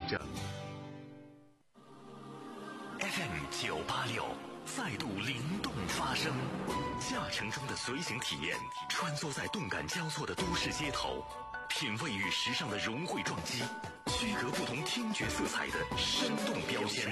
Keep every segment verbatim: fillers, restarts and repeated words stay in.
着。F M 九八六再度灵动发声，驾乘中的随行体验，穿梭在动感交错的都市街头，品味与时尚的融汇撞击，区隔不同听觉色彩的生动标签。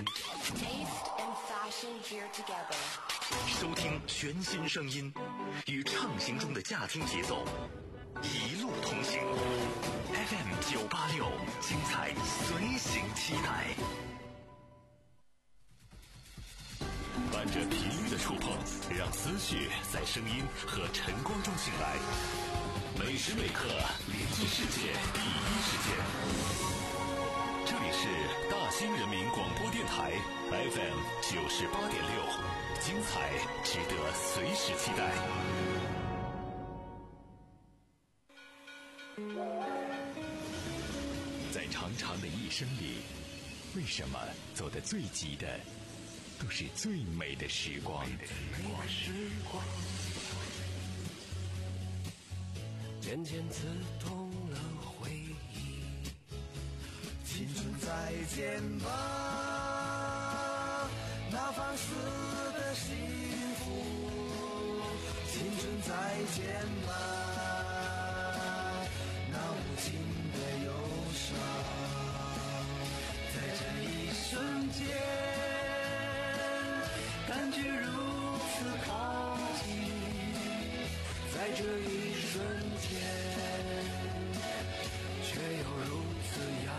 收听全新声音，与畅行中的驾听节奏一路同行。F M 九八六，精彩随行期待。伴着频率的触碰，让思绪在声音和晨光中醒来。每时每刻连接世界第一时间。这里是大兴人民广播电台 F M 九十八点六，精彩值得随时期待。在长长的一生里，为什么走得最急的都是最美的时光？ 渐渐刺痛了回忆。 青春再见吧，那放肆的幸福。青春再见吧，那无情的忧伤。在这一瞬间，感觉如此靠近，在这一瞬间，却又如此遥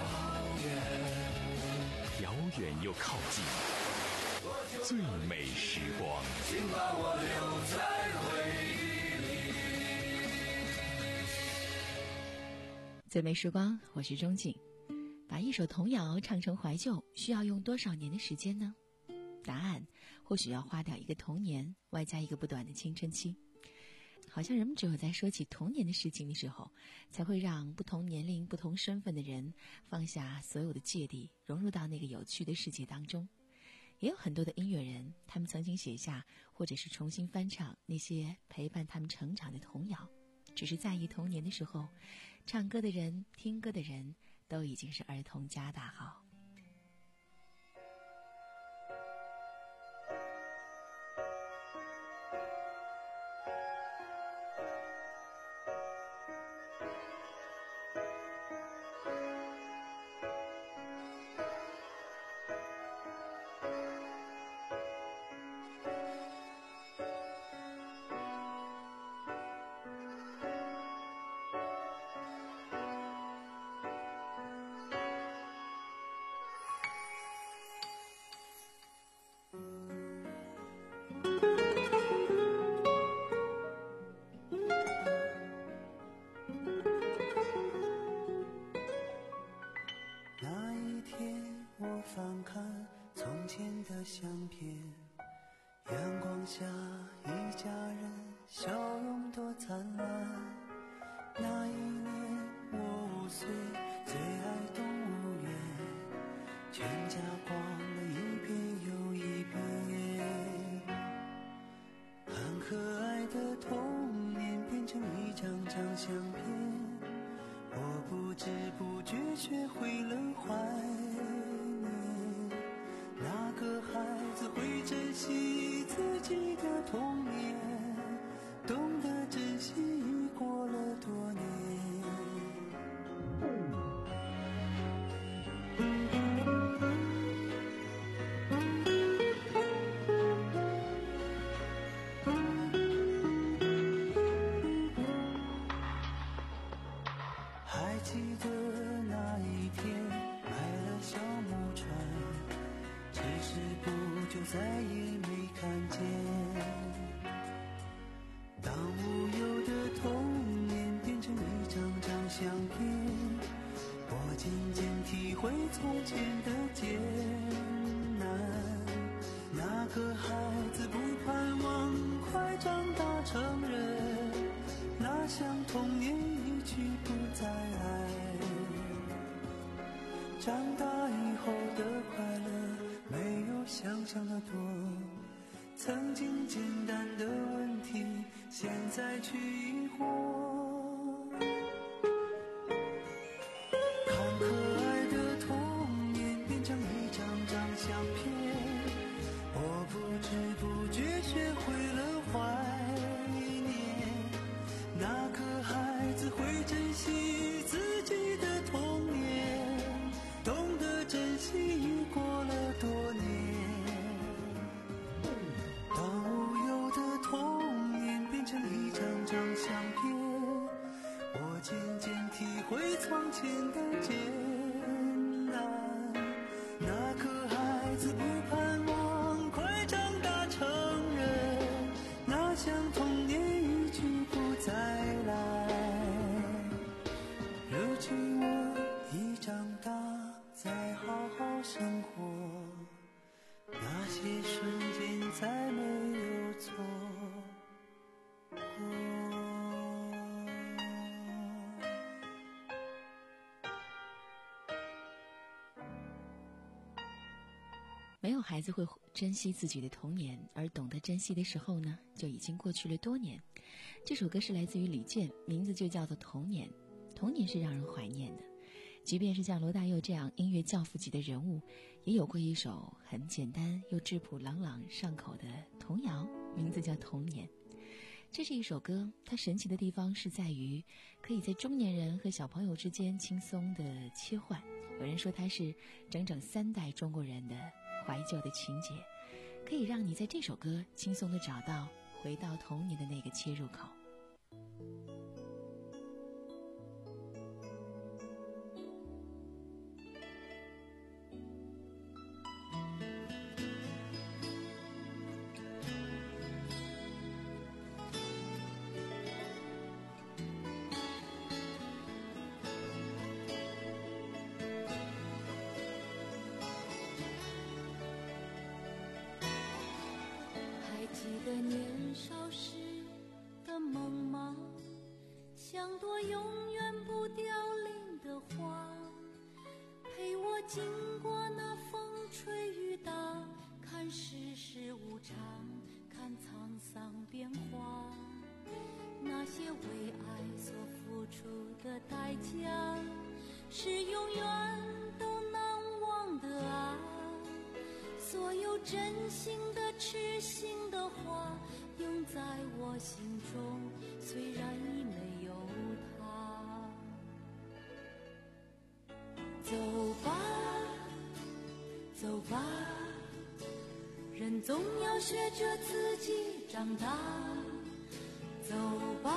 远， 遥远又靠近，最美时光， 请把我留在回忆里。 最美时光，我是钟景。把一首童谣唱成怀旧，需要用多少年的时间呢？答案或许要花掉一个童年，外加一个不短的青春期。好像人们只有在说起童年的事情的时候，才会让不同年龄、不同身份的人放下所有的芥蒂，融入到那个有趣的世界当中。也有很多的音乐人，他们曾经写下或者是重新翻唱那些陪伴他们成长的童谣，只是在意童年的时候，唱歌的人、听歌的人都已经是儿童加大号。 看可爱的童前的艰难，那个孩子不盼望快长大成人，那想童年一去不再来。如今我已长大，再好好生活，那些瞬间再没有错过。 没有孩子会珍惜自己的童年，而懂得珍惜的时候呢，就已经过去了多年。这首歌是来自于李健，名字就叫做《童年》。童年是让人怀念的，即便是像罗大佑这样音乐教父级的人物，也有过一首很简单又质朴朗朗上口的童谣，名字叫《童年》。这是一首歌，它神奇的地方是在于可以在中年人和小朋友之间轻松的切换。有人说它是整整三代中国人的怀旧的情节，可以让你在这首歌轻松地找到回到童年的那个切入口。 记得年少时的梦吗？像朵永远不凋零的花，陪我经过那风吹雨打，看世事无常，看沧桑变化。那些为爱所付出的代价，是永远都难忘的啊。所有真心的痴心的话永在我心中，虽然已没有他。走吧走吧，人总要学着自己长大。走吧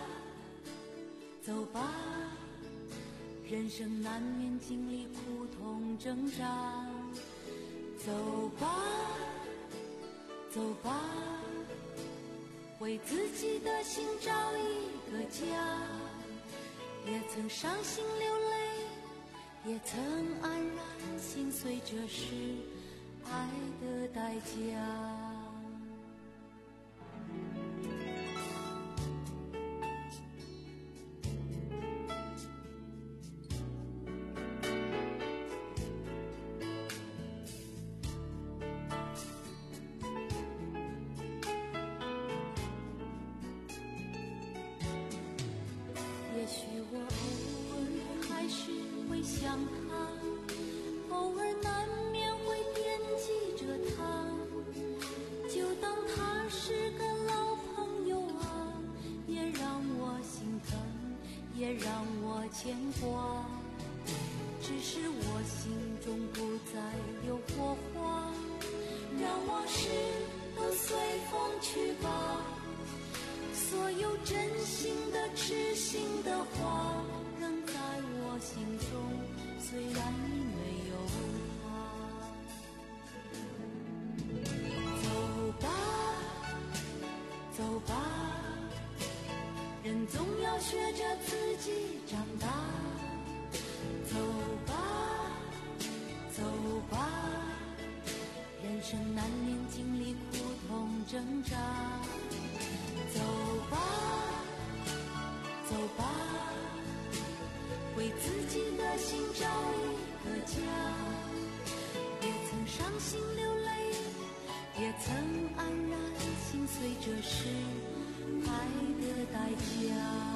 走吧，人生难免经历苦痛挣扎。走吧走吧，为自己的心找一个家。也曾伤心流泪，也曾安然心碎，这是爱的代价。也许我偶尔还是会想他，偶尔难免会惦记着他，就当他是个老朋友啊，也让我心疼，也让我牵挂。只是我心中不再有火花，让往事都随风去吧。所有真心的痴心的话仍在我心中，虽然已没有他。走吧走吧，人总要学着自己长大。走吧走吧，人生难免经历苦痛挣扎。走吧走吧，为自己的心找一个家。也曾伤心流泪，也曾安然心碎，这是爱的代价。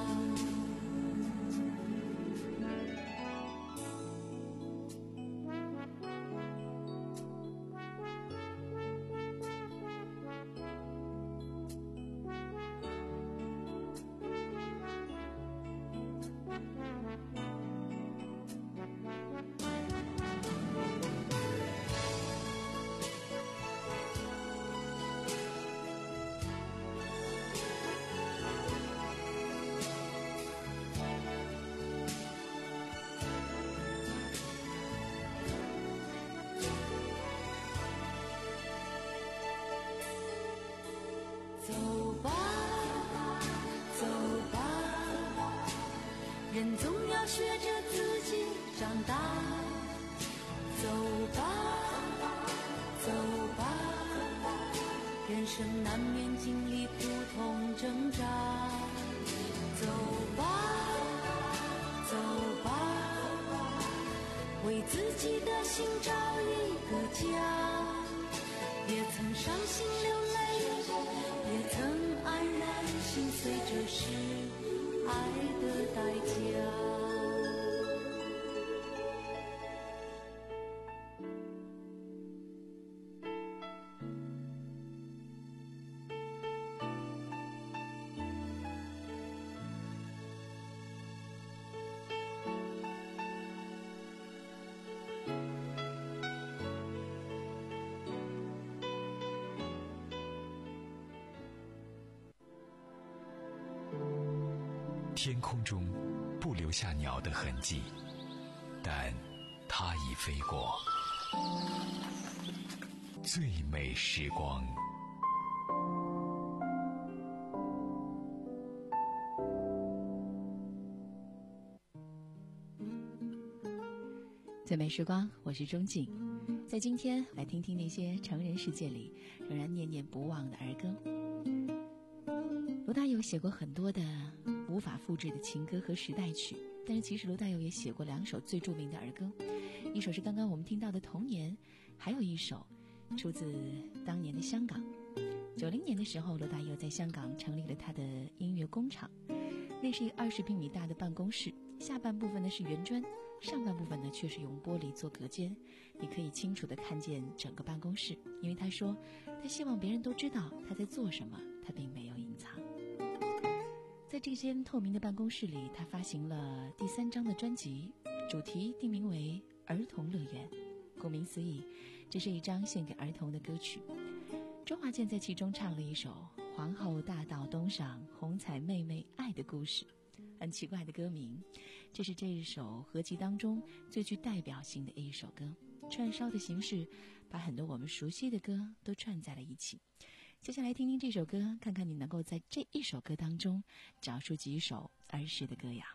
走吧，走吧，人总要学着自己长大。走吧，走吧，人生难免经历苦痛挣扎。走吧，走吧，为自己的心找一个家。也曾伤心流泪，也曾黯然心碎，这是爱的代价。 天空中不留下鸟的痕迹，但它已飞过。最美时光。 最美时光，我是钟静。在今天来听听那些成人世界里仍然念念不忘的儿歌。罗大佑写过很多的无法复制的情歌和时代曲，但是其实罗大佑也写过两首最著名的儿歌，一首是刚刚我们听到的《童年》，还有一首出自当年的香港。九零年的时候，罗大佑在香港成立了他的音乐工厂，那是一个二十平米大的办公室，下半部分呢是圆砖，上半部分呢却是用玻璃做隔间，你可以清楚地看见整个办公室，因为他说他希望别人都知道他在做什么，他并没有隐藏。在这间透明的办公室里，他发行了第三张的专辑，主题定名为儿童乐园。顾名思义，这是一张献给儿童的歌曲。周华健在其中唱了一首《皇后大道东上，红彩妹妹爱的故事》，很奇怪的歌名。这是这一首合集当中最具代表性的一首歌，串烧的形式把很多我们熟悉的歌都串在了一起。接下来听听这首歌，看看你能够在这一首歌当中找出几首儿时的歌谣。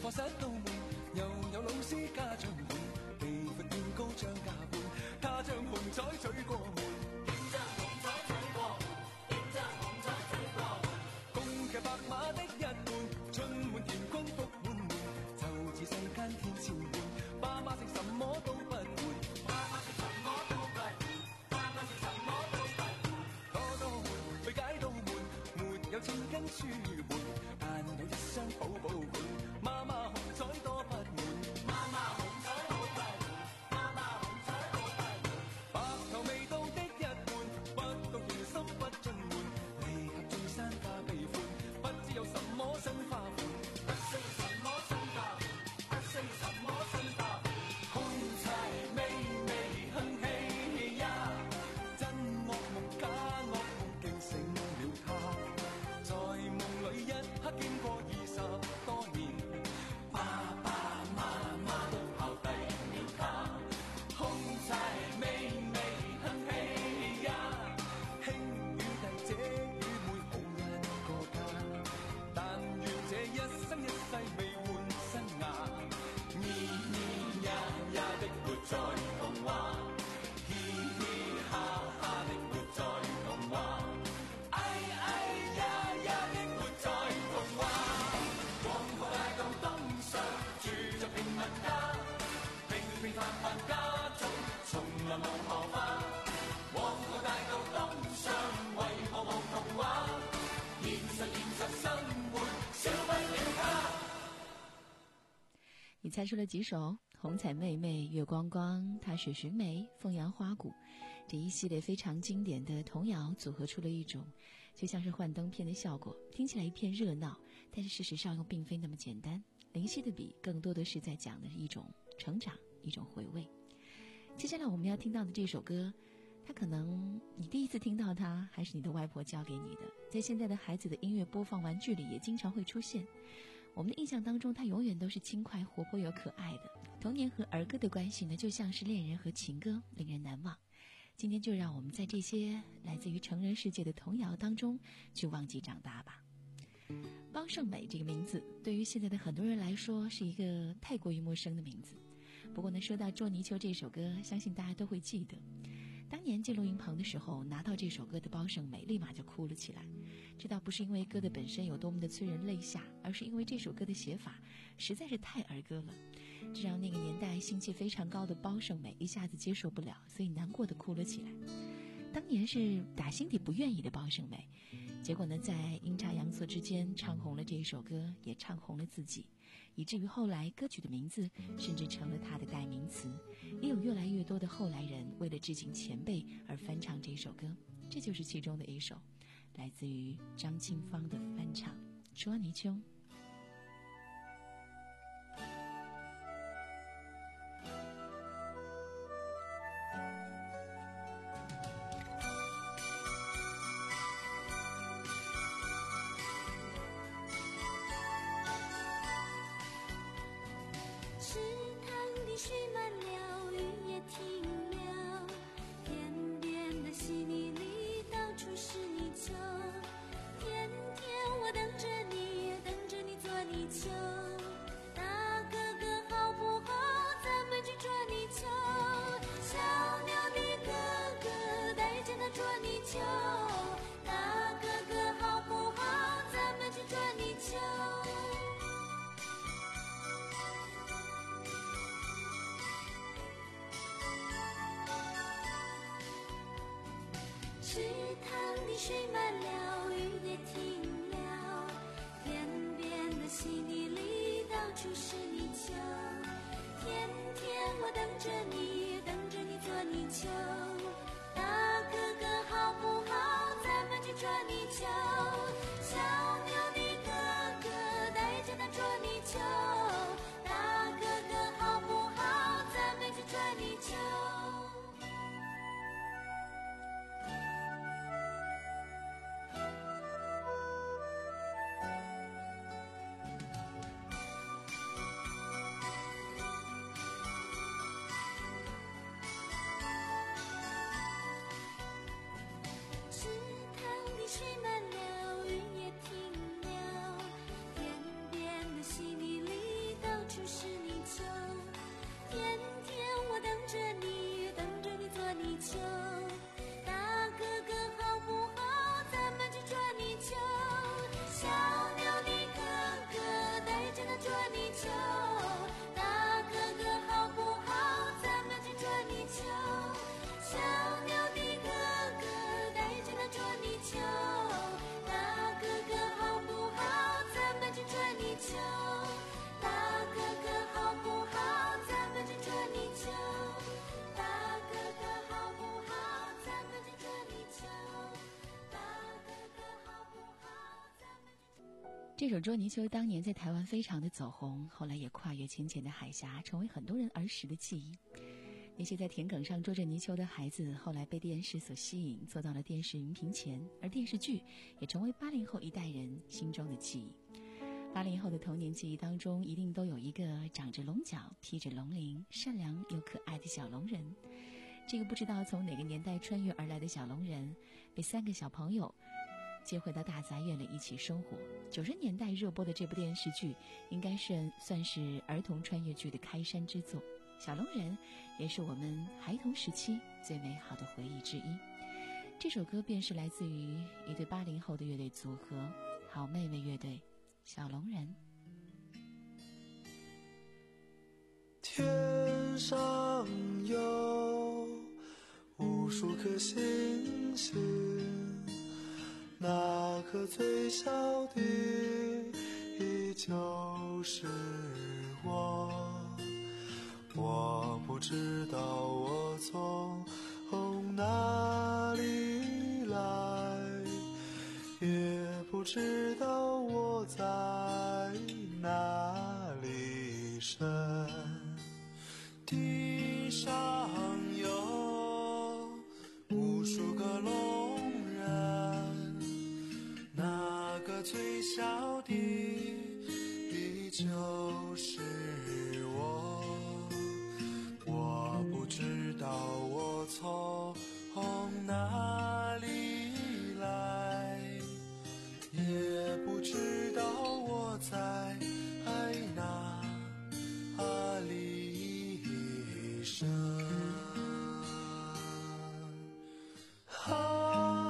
課室到悶，又有老師家長們，地闊天高張架伴，他將紅彩取過門，點將紅彩取過門，點將紅彩取過門，公騎白馬的一半，春滿田昆福滿門，就似世間天朝換，爸媽食什麼都不換，爸媽食什麼都不換，爸媽食什麼都不換，多多換，去解到悶，沒有錢跟書換，但有一雙寶寶伴，媽媽紅彩多不滿，媽媽紅彩好不滿，媽媽紅彩好不滿，白頭未到的一半，不到甜心不盡滿，離合眾山花悲歡，不知有什麼新花款，不需什麼新花款，不需什麼新花款，紅柴微微哼氣呀，真惡夢假惡夢驚醒了他，在夢裏一刻經過二十多年，爸爸媽媽都拋低了他，紅柴微微哼氣呀，兄與弟姐與妹好一個家，但願這一生一世未換新牙，咿咿呀呀的活在童話，嘻嘻哈哈的活在童話，哎哎呀呀的活在童話，黃河大道東上住着平民家，平平凡凡家中從來無荷花，黃河大道東上為何無童話，現實現實生活少不了他。 你猜出了几首？红彩妹妹、月光光、踏雪寻梅、凤阳花鼓，这一系列非常经典的童谣组合出了一种就像是幻灯片的效果，听起来一片热闹，但是事实上又并非那么简单。灵犀的笔更多的是在讲的一种成长，一种回味。接下来我们要听到的这首歌，它可能你第一次听到它还是你的外婆教给你的，在现在的孩子的音乐播放玩具里也经常会出现。我们的印象当中，它永远都是轻快活泼又可爱的。童年和儿歌的关系呢，就像是恋人和情歌，令人难忘。今天就让我们在这些来自于成人世界的童谣当中去忘记长大吧。包胜美这个名字对于现在的很多人来说是一个太过于陌生的名字，不过呢，说到捉泥鳅这首歌，相信大家都会记得。当年进录音棚的时候，拿到这首歌的包胜美立马就哭了起来。这倒不是因为歌的本身有多么的催人泪下，而是因为这首歌的写法实在是太儿歌了，这让那个年代心气非常高的包胜美一下子接受不了，所以难过的哭了起来。当年是打心底不愿意的包胜美，结果呢，在阴差阳错之间唱红了这一首歌，也唱红了自己，以至于后来歌曲的名字甚至成了她的代名词，也有越来越多的后来人为了致敬前辈而翻唱这首歌，这就是其中的一首，来自于张清芳的翻唱《捉泥鳅》。 池塘的水满了，雨也停了，天边的溪泥里到处是泥鳅。天天我等着你，等着你捉泥鳅。大哥哥好不好？咱们去捉泥鳅。小牛的哥哥带着他捉泥鳅。大哥哥好不好？咱们去捉泥鳅。池塘的水满了， 球，大哥哥好不好？咱们争捉泥鳅，大哥哥好不好？咱们争捉泥鳅，大哥哥好不好？咱们争。 这首捉泥鳅当年在台湾非常的走红，后来也跨越清浅的海峡，成为很多人儿时的记忆。那些在田埂上捉着泥鳅的孩子，后来被电视所吸引，坐到了电视荧屏前，而电视剧也成为八零后一代人心中的记忆。八零后的童年记忆当中，一定都有一个长着龙角、披着龙鳞、善良又可爱的小龙人。这个不知道从哪个年代穿越而来的小龙人，被三个小朋友接回到大杂院里一起生活。九十年代热播的这部电视剧，应该是算是儿童穿越剧的开山之作。小龙人也是我们孩童时期最美好的回忆之一。这首歌便是来自于一对八零后的乐队组合好妹妹乐队，小龙人。 天上有无数颗星星，那颗最小的依旧是我。我不知道我从哪里来，也不知道我在哪里生。地上有无数个龙人，那个最小的依旧是我。我不知道我从哪里来，也不知道我在哪里生。啊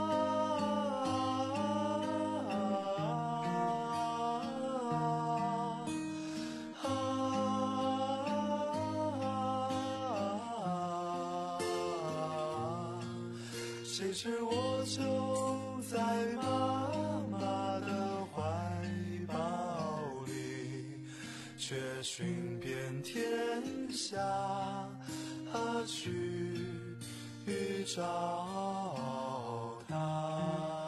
谁知我就在妈妈的怀抱里，却寻遍天下去找她。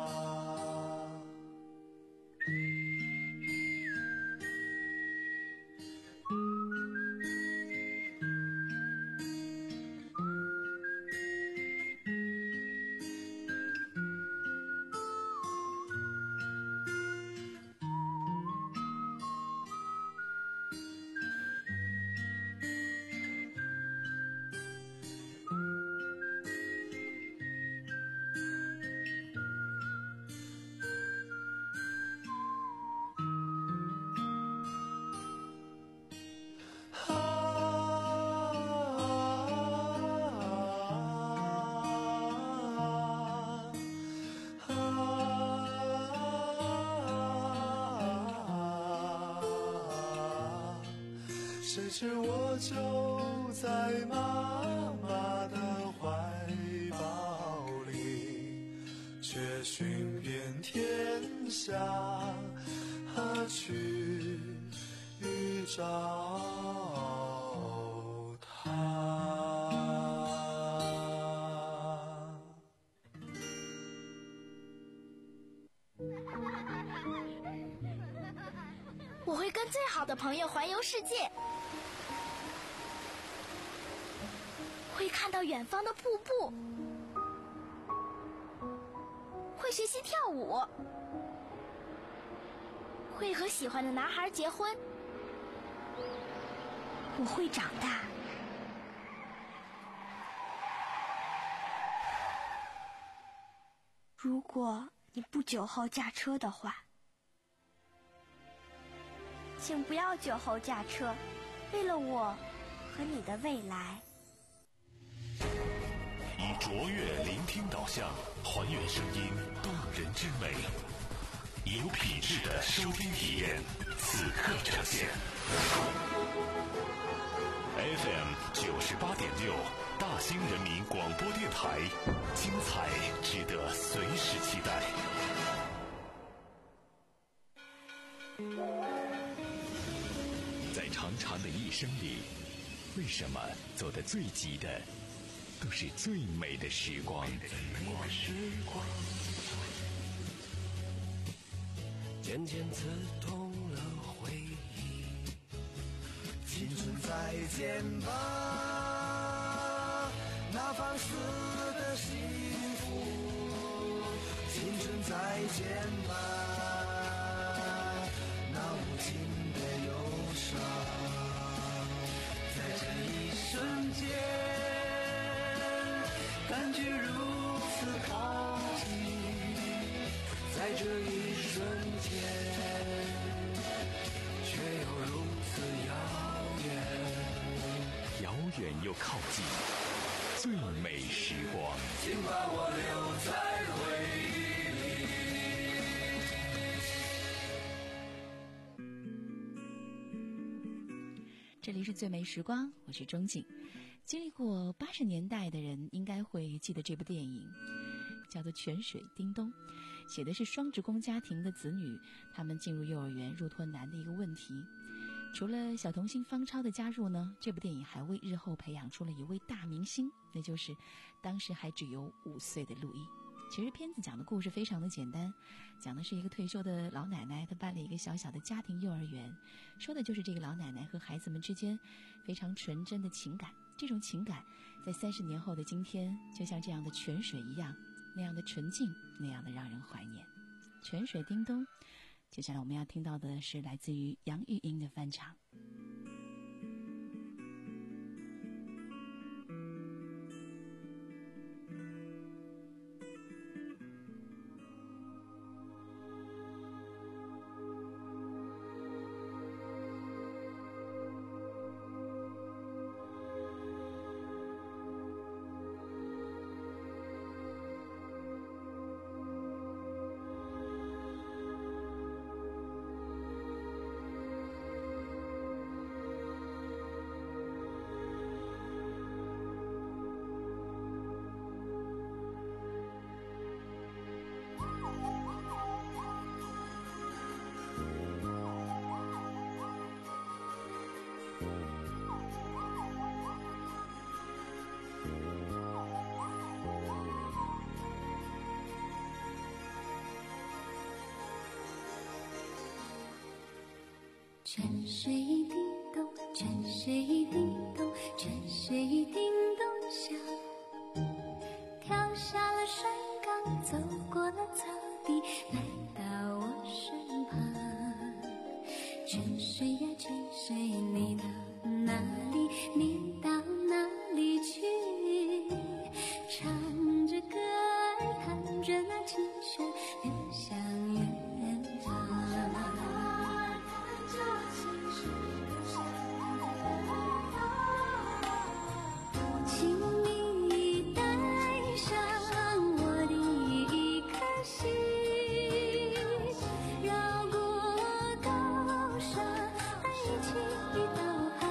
谁知我就在妈妈的怀抱里，却寻遍天下去找她。 我会跟最好的朋友环游世界，会看到远方的瀑布，会学习跳舞，会和喜欢的男孩结婚。我会长大。如果你不酒后驾车的话，请不要酒后驾车，为了我和你的未来。 以卓越聆听导向，还原声音动人之美，有品质的收听体验，此刻呈现。F M 九十八点六，大兴人民广播电台，精彩值得随时期待。 长长的一生里，为什么走得最急的都是最美的时光？ 渐渐刺痛了回忆。 青春再见吧，那放肆的幸福。青春再见吧，那无尽的忧伤。在这一瞬间，感觉如此靠近。在这一瞬间，却又如此遥远， 遥远又靠近，最美时光。 请把我留在回忆里。这里是最美时光，我是钟景。经历过八十年代的人应该会记得这部电影，叫做《泉水叮咚》，写的是双职工家庭的子女，他们进入幼儿园入托难的一个问题。除了小童星方超的加入呢，这部电影还为日后培养出了一位大明星，那就是当时还只有五岁的陆毅。其实片子讲的故事非常的简单，讲的是一个退休的老奶奶，她办了一个小小的家庭幼儿园，说的就是这个老奶奶和孩子们之间非常纯真的情感。这种情感在三十年后的今天，就像这样的泉水一样，那样的纯净，那样的让人怀念。泉水叮咚，接下来我们要听到的是来自于杨钰莹的翻唱。 泉水叮咚，泉水叮咚，泉水叮咚响，跳下了水缸，走过了草地，来到我身旁。泉水呀泉水，你到哪里？你到哪里去？唱着歌儿，弹着那琴弦，流向远方。请你带上我的一颗心，绕过高山，一起到海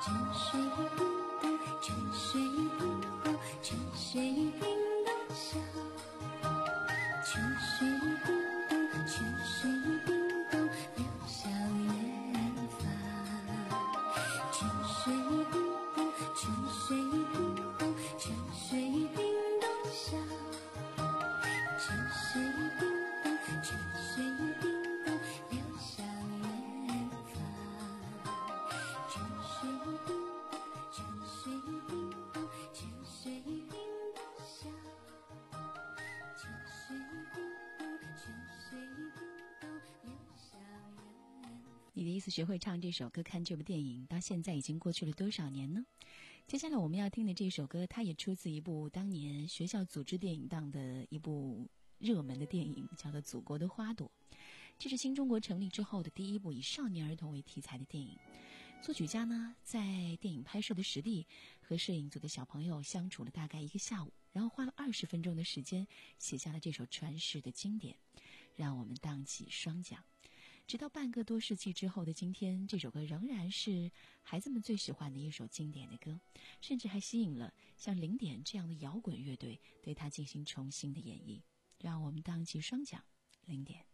泉水叮咚，泉水叮咚，泉水叮咚响。泉水叮咚，泉水叮咚，流向远方。泉水叮咚，泉水叮咚，泉水叮咚响。泉水叮咚，泉水叮咚，流向远方。泉水叮咚，泉水叮咚，泉水叮咚响。泉水叮咚，泉水叮咚，流向远方。 你的意思学会唱这首歌，看这部电影，到现在已经过去了多少年呢？接下来我们要听的这首歌，它也出自一部当年学校组织电影档的一部热门的电影，叫做《祖国的花朵》。这是新中国成立之后的第一部以少年儿童为题材的电影。作曲家呢，在电影拍摄的实地和摄影组的小朋友相处了大概一个下午，然后花了二十分钟的时间写下了这首传世的经典，让我们荡起双桨。直到半个多世纪之后的今天，这首歌仍然是孩子们最喜欢的一首经典的歌，甚至还吸引了像零点这样的摇滚乐队对它进行重新的演绎。让我们荡起双桨，零点。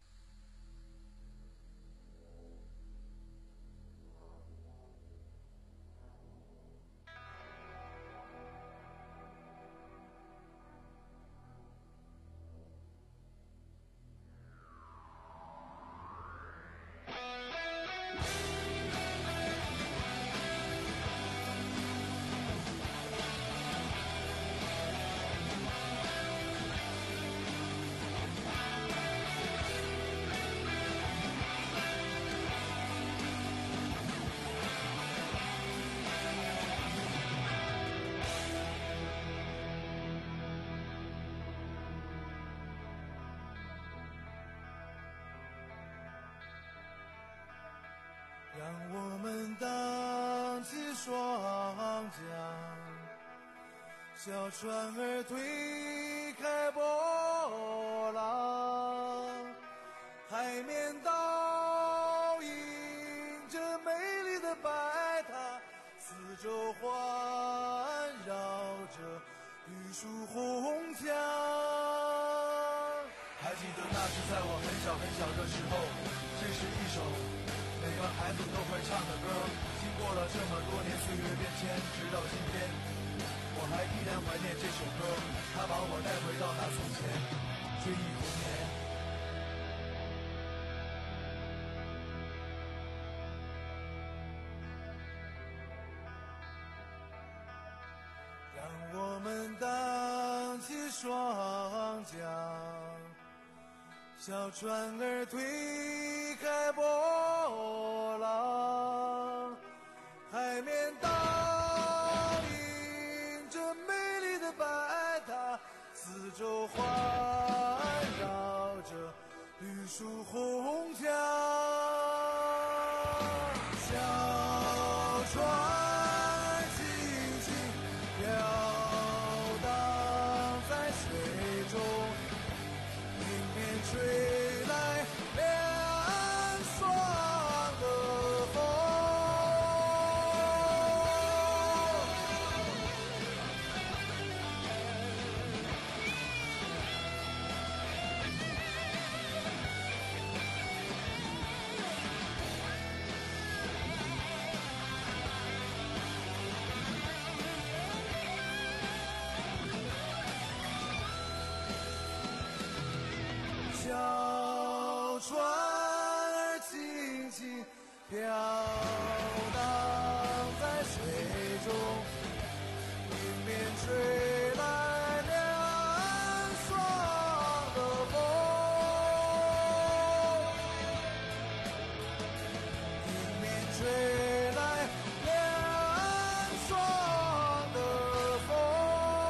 让我们荡起双桨，小船儿推开波浪，海面倒映着美丽的白塔，四周环绕着绿树红墙。还记得那是在我很小很小的时候，这是一首每个孩子都会唱的歌，经过了这么多年岁月变迁，直到今天，我还依然怀念这首歌，它把我带回到那从前，追忆童年。让我们荡起双桨，小船儿推开波浪，海面倒映着美丽的白塔，四周环绕着绿树红墙。小船轻轻飘荡在水中，迎面吹来凉爽的风。小船儿轻轻飘荡在水中，迎面吹来凉爽的风，迎面吹来凉爽的风。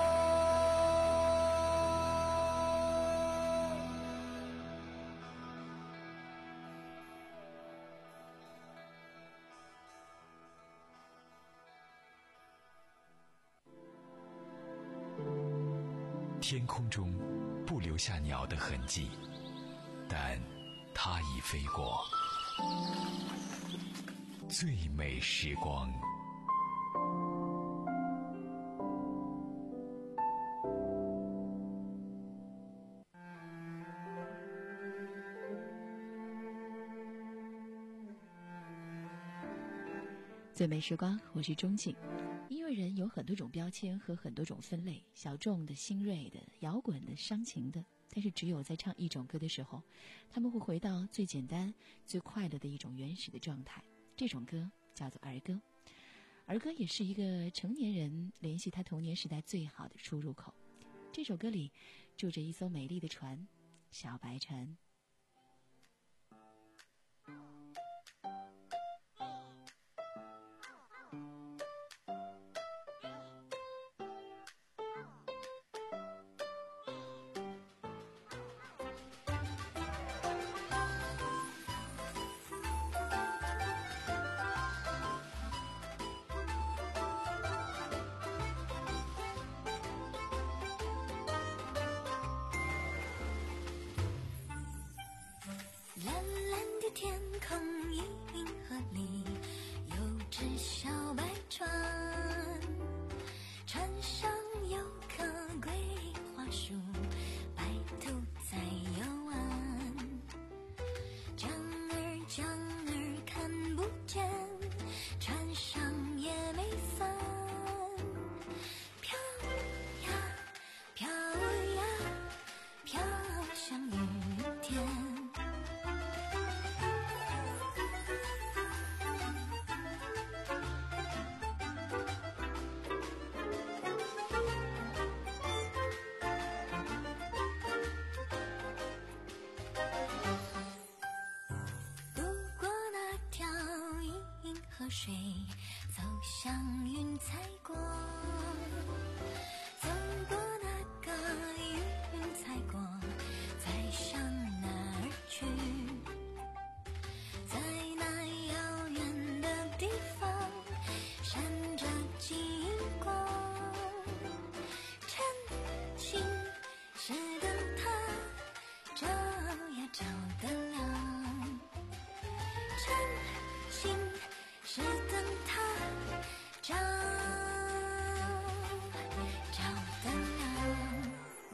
天空中不留下鸟的痕迹，但它已飞过。最美时光， 最美时光，我是钟静。音乐人有很多种标签和很多种分类，小众的、新锐的、摇滚的、伤情的。但是只有在唱一种歌的时候，他们会回到最简单、最快乐的一种原始的状态。这种歌叫做儿歌。儿歌也是一个成年人联系他童年时代最好的出入口。这首歌里住着一艘美丽的船，小白船。 天空银河里有只小白船，船上有棵桂花树，白兔在游玩。桨儿桨儿看不见，船上也没帆，飘呀飘呀飘向雨天。水走向云彩国，走过那个云彩国，再向哪儿去？在那遥远的地方，闪着金光。晨星是灯塔，照呀照得亮。晨星是灯塔，照照得亮。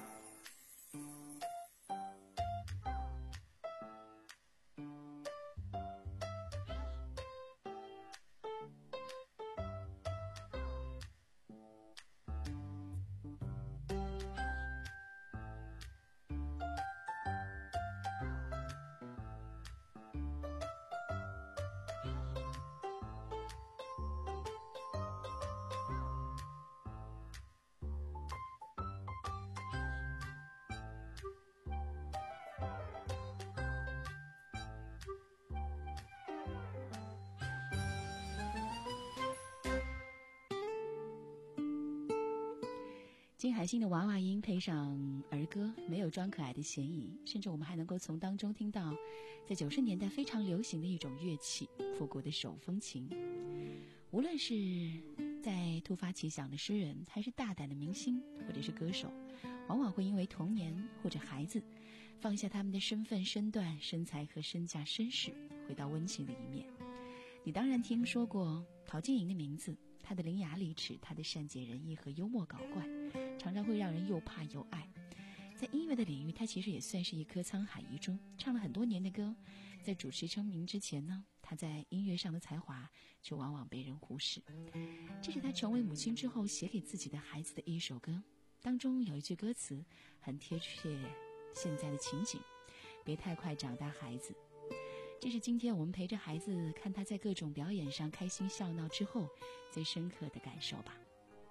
金海心的娃娃音配上儿歌，没有装可爱的嫌疑，甚至我们还能够从当中听到在九十年代非常流行的一种乐器——复古的手风琴。无论是在突发奇想的诗人，还是大胆的明星或者是歌手，往往会因为童年或者孩子放下他们的身份、身段、身材和身价、身世，回到温情的一面。你当然听说过陶晶莹的名字，她的伶牙俐齿，她的善解人意和幽默搞怪，常常会让人又怕又爱。在音乐的领域，她其实也算是一颗沧海遗珠，唱了很多年的歌。在主持成名之前呢，她在音乐上的才华却往往被人忽视。这是她成为母亲之后写给自己的孩子的一首歌，当中有一句歌词很贴切现在的情景：别太快长大，孩子。这是今天我们陪着孩子看他在各种表演上开心笑闹之后最深刻的感受吧。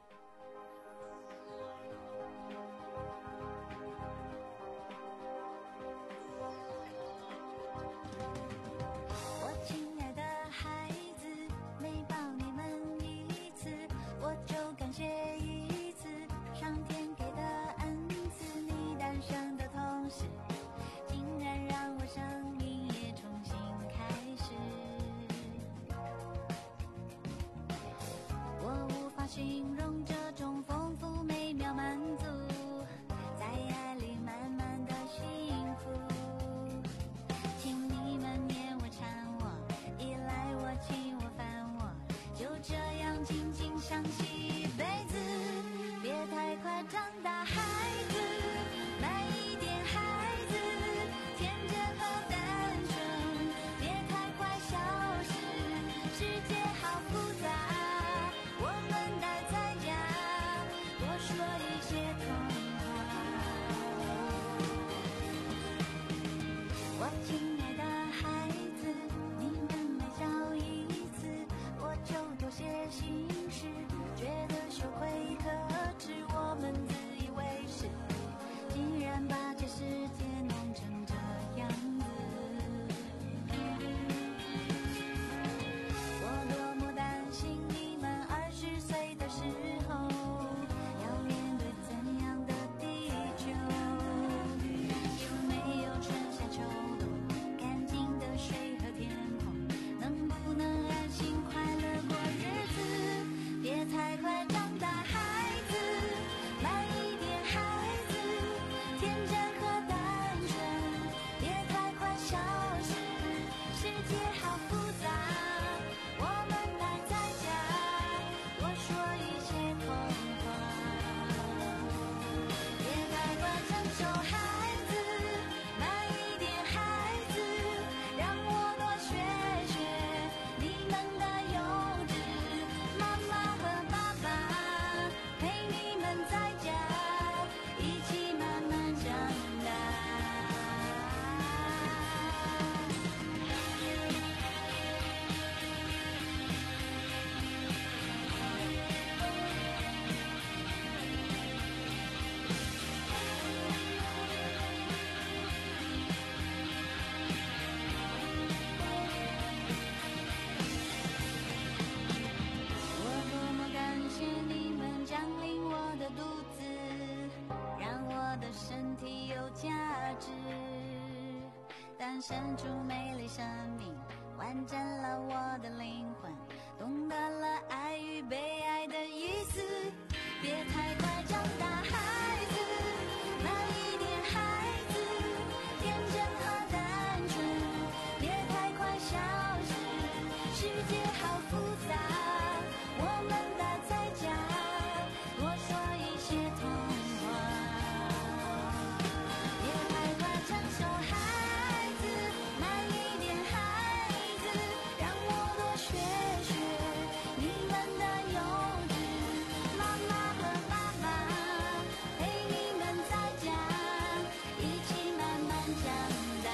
我亲爱的孩子，每抱你们一次，我就感谢一次上天给的恩赐。你诞生的同时，竟然让我生命也重新开始。我无法形容这种丰富美妙满足，在爱里满满的幸福。请你们黏我缠我，依赖我亲我烦我，就这样紧紧相系一辈子。别太快长大，孩子，慢一点，孩子，天真和单纯，别太快消失，世界好复杂， 生出美丽生命，完整了我的灵魂，懂得了爱与被爱的意思。别太快长大，孩子，慢一点，孩子，天真和单纯，别太快消失。世界好复杂，我们待在家，多说一些童话。别太快成熟，孩子，慢一点，孩子，让我多学学你们的幼稚。妈妈和爸爸陪你们在家，一起慢慢长大。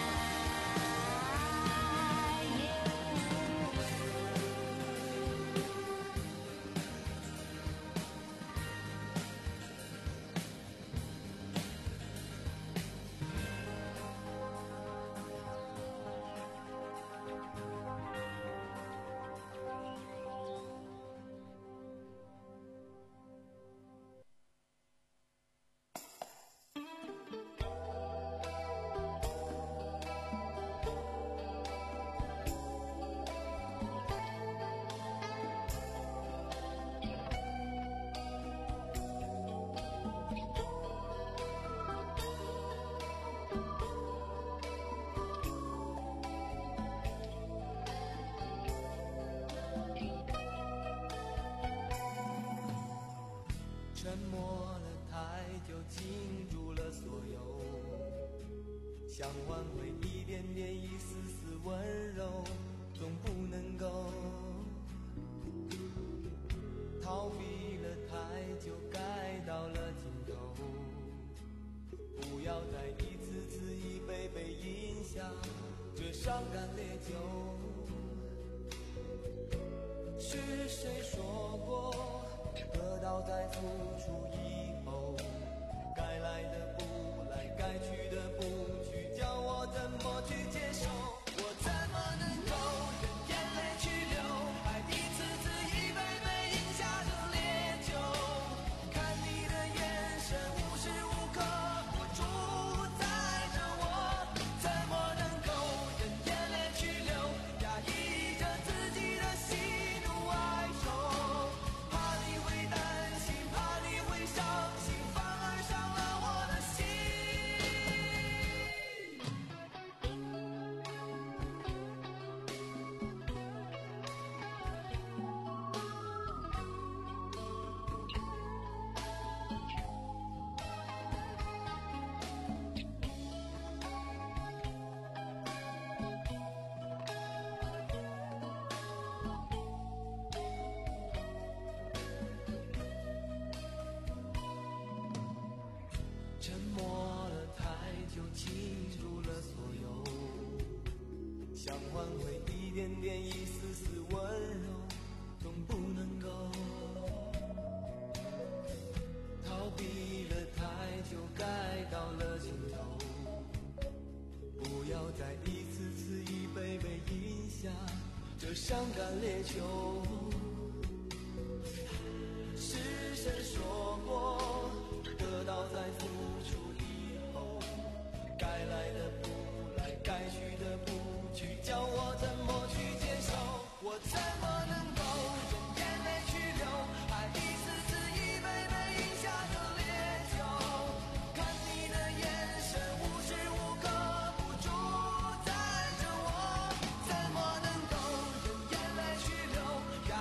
沉默了太久，倾注了所有，想挽回一点点一丝丝温柔，总不能够逃避了太久，该到了尽头，不要再一次次一杯杯饮下这伤感烈酒。是谁说过得到在付出以后，该来的不来，该去的不去，叫我怎么去接受？我怎么能够任眼泪去流？爱一次次一杯杯饮下的烈酒，看你的眼神无时无刻不主宰着我，怎么能够任眼泪去流？压抑着自己的喜怒哀愁，怕你会担心，怕你会伤心，反而伤了我的心。沉默了太久，倾注了所有，想挽回一点点一丝丝温柔，总不能够逃避了太久，该到了尽头，不要再一次次一杯杯饮下这伤感烈酒。是谁说过得到在付出以后，该来的不来，该去的不去，叫我怎么去接受？我怎么能够任眼泪去流？爱一次次一杯杯饮下的烈酒，看你的眼神无时无刻不主宰着我，怎么能够任眼泪去流？压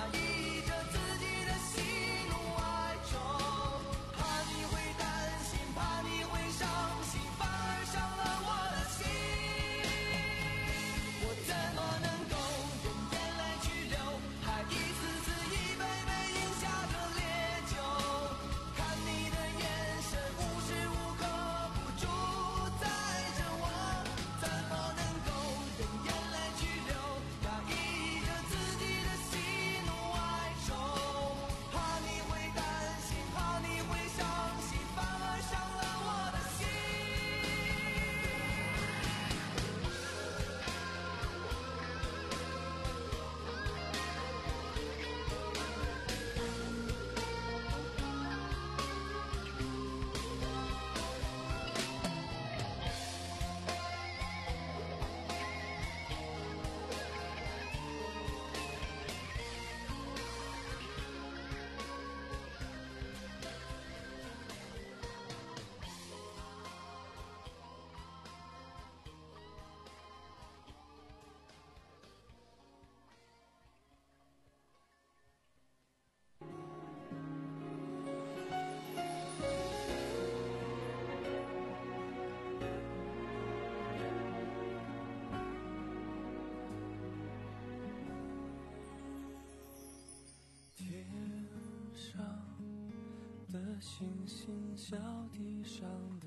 星星小地上的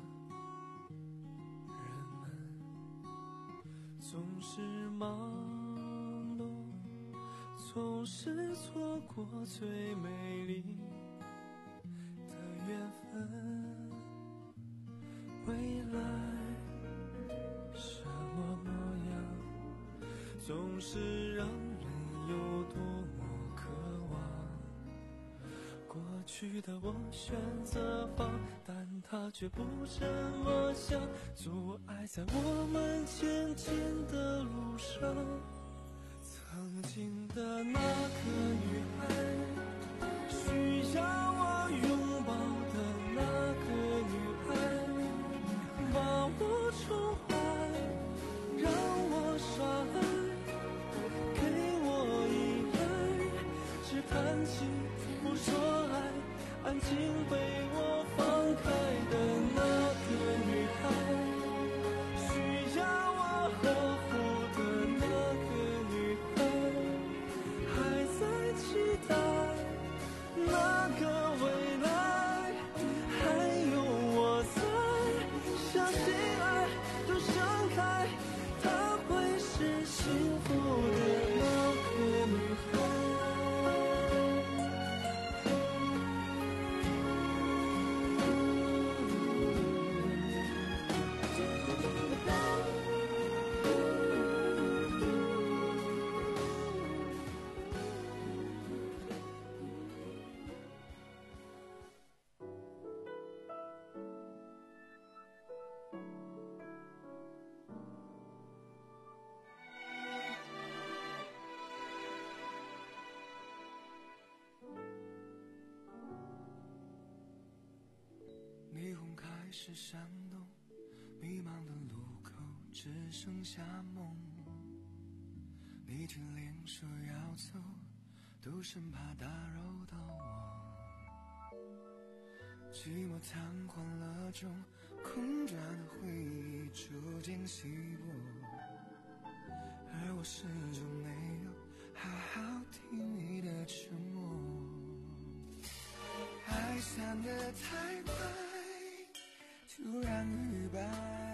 人们，总是忙碌，总是错过最美丽的缘分。未来什么模样，总是让人有多么渴望。过去的我选择放，但它却不这么想，阻碍在我们前进的路上。曾经的那个女孩，需要我拥抱的那个女孩，把我宠坏，让我耍赖，给我依赖，只叹气不说爱，安静被我放开的那个女孩，需要我呵护的那个女孩，还在期待那个未来，还有我在，相信爱都盛开，她会是幸福的那个女孩。霓虹开始闪动，迷茫的路口只剩下梦。你听铃说要走，都生怕打扰到我。寂寞瘫痪了钟，空转的回忆逐渐稀薄，而我始终没有好好听你的沉默。爱散得太快，突然雨白，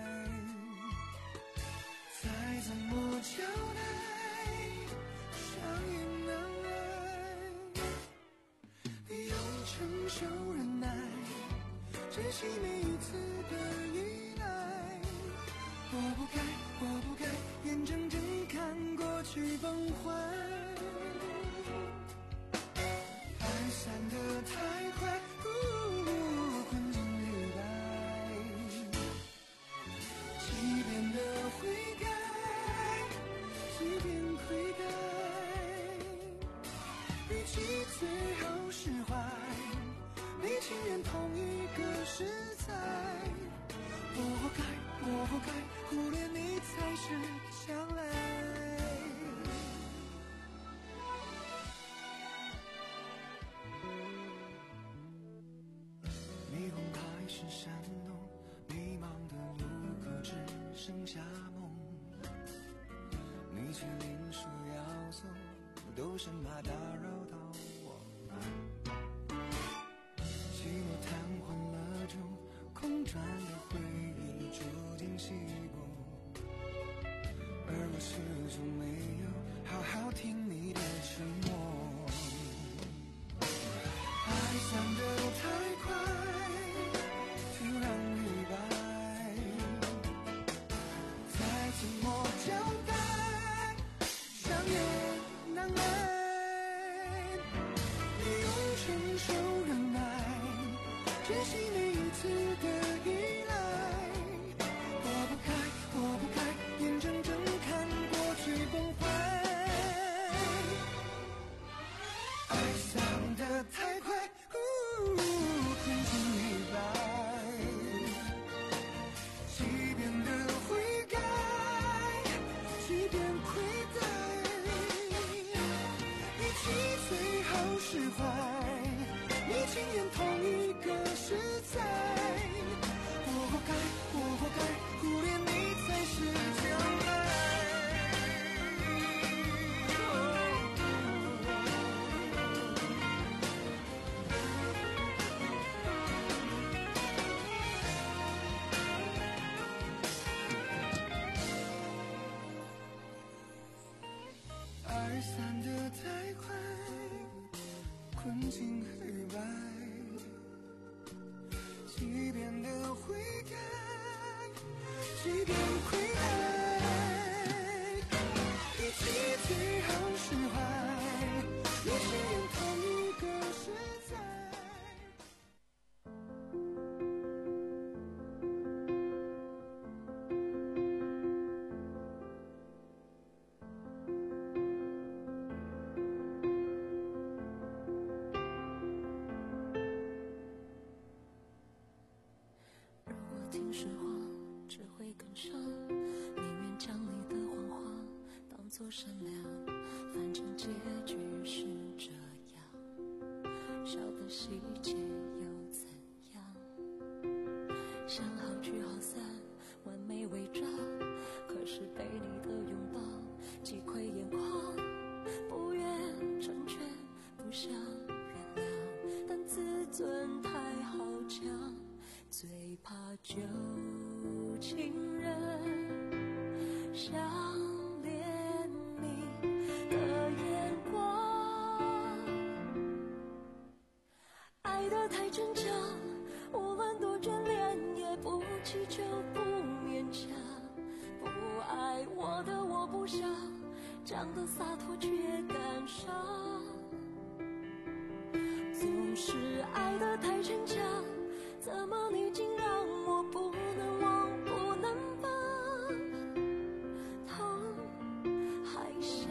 再怎么交代，伤也难挨。你用成熟忍耐，珍惜每一次的依赖。我不该，我不该，眼睁睁看过去崩坏。爱散得太快，困进雨白，即便的悔改，即便悔改，与其最后释怀，你情愿同一个实在。我活该，我活该，忽略你才是将来。霓虹开始闪动，迷茫的路口只剩下梦。你却连说要走，都生怕打扰到我。寂寞瘫痪了钟，空转的回忆逐渐稀薄，而我始终没有好好听你的沉默。爱散得太快，突然雨白，再怎么交代，伤也难挨。你用成熟忍耐，珍惜每一次的依赖。我不该，我不该，眼睁睁看过去崩坏。爱散得太快，困进雨白，即便的悔改，即便亏待，与其最后释怀，你情愿同一个实在。 爱散得太快，困境黑白，即便的悔改，即便亏待，一起最好释怀，你是用同一个实在。 听实话只会更伤，宁愿将你的谎话当作善良，反正结局是这样，小的细节又怎样？想好聚好散，完美伪装，可是被你的拥抱击溃眼眶，不愿成全，不想原谅，但自尊太好强，最怕旧情人想怜悯的眼光，爱得太逞强，无论多眷恋也不祈求不勉强，不爱我的我不想讲的洒脱却感伤，总是爱得太逞强，怎么你竟让我不能忘不能放，痛还想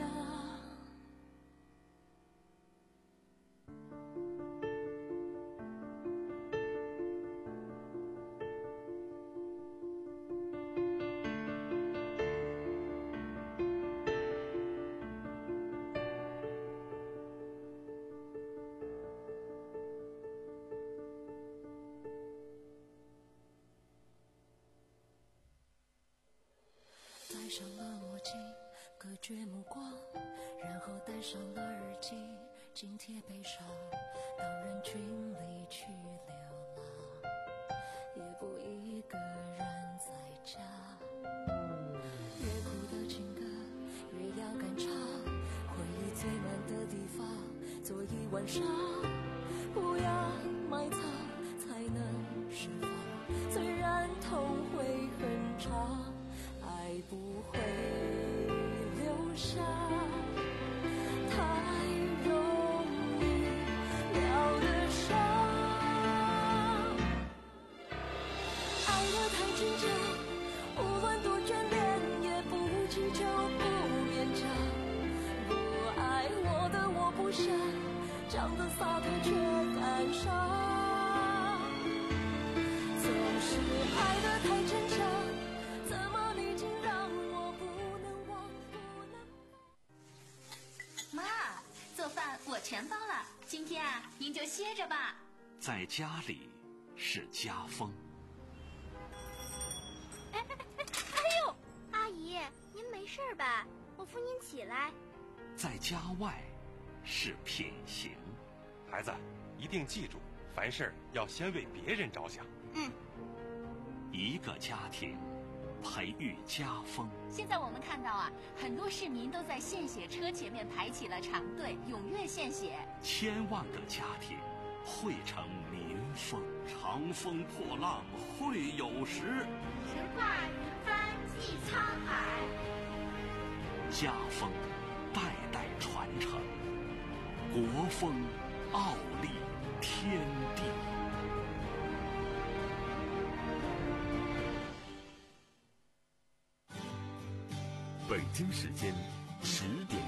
戴上了墨镜隔绝目光，然后戴上了耳机紧贴悲伤，到人群里去流浪，也不一个人在家，越苦的情歌越要敢唱，回忆最满的地方坐一晚上，不要埋藏才能释放，虽然痛会很长，爱不会留下太容易疗的伤，爱得太逞强，无论多眷恋也不祈求不勉强，不爱我的我不想讲的洒脱却感伤，总是爱得太逞强，怎么你竟让我不能忘不能放。 妈，做饭我全包了，今天啊您就歇着吧。 在家里是家风。 哎哎哎哎呦，阿姨您没事吧？我扶您起来。 在家外是品行。 孩子一定记住，凡事要先为别人着想。 嗯。 一个家庭培育家风。 现在我们看到啊，很多市民都在献血车前面排起了长队，踊跃献血。 千万个家庭汇成民风，长风破浪会有时， 直挂云帆济沧海。 家风代代传承，国风傲立天地。 北京时间十点。